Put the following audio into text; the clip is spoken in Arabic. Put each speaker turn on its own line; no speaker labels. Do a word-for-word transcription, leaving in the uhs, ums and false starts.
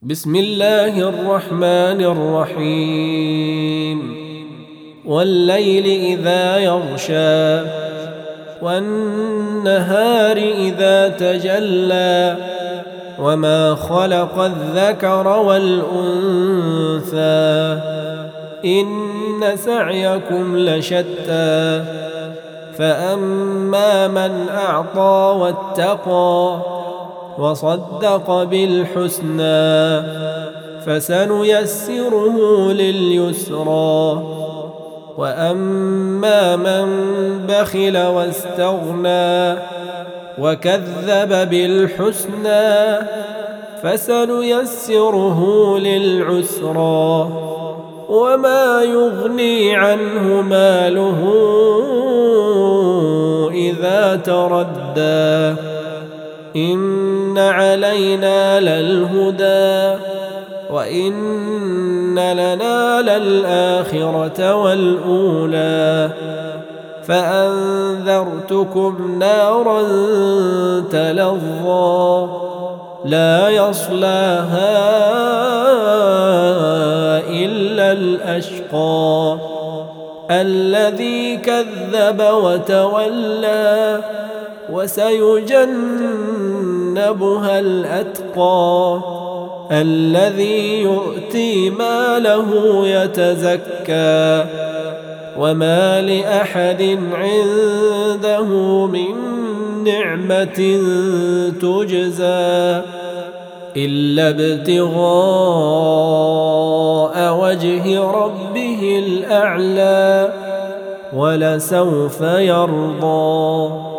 بسم الله الرحمن الرحيم والليل إذا يغشى والنهار إذا تجلى وما خلق الذكر والأنثى إن سعيكم لشتى فأما من أعطى واتقى وصدق بالحسنى فسنيسره لليسرى وأما من بخل واستغنى وكذب بالحسنى فسنيسره للعسرى وما يغني عنه ماله إذا تردى إن علينا للهدى وإن لنا للآخرة والأولى فأنذرتكم نارا تلظى لا يصلاها إلا الأشقى الذي كذب وتولى وسيجنبها الأتقى الذي يؤتي ماله يتزكى وما لأحد عنده من نعمة تجزى إلا ابتغاء وجه ربه الأعلى ولسوف يرضى.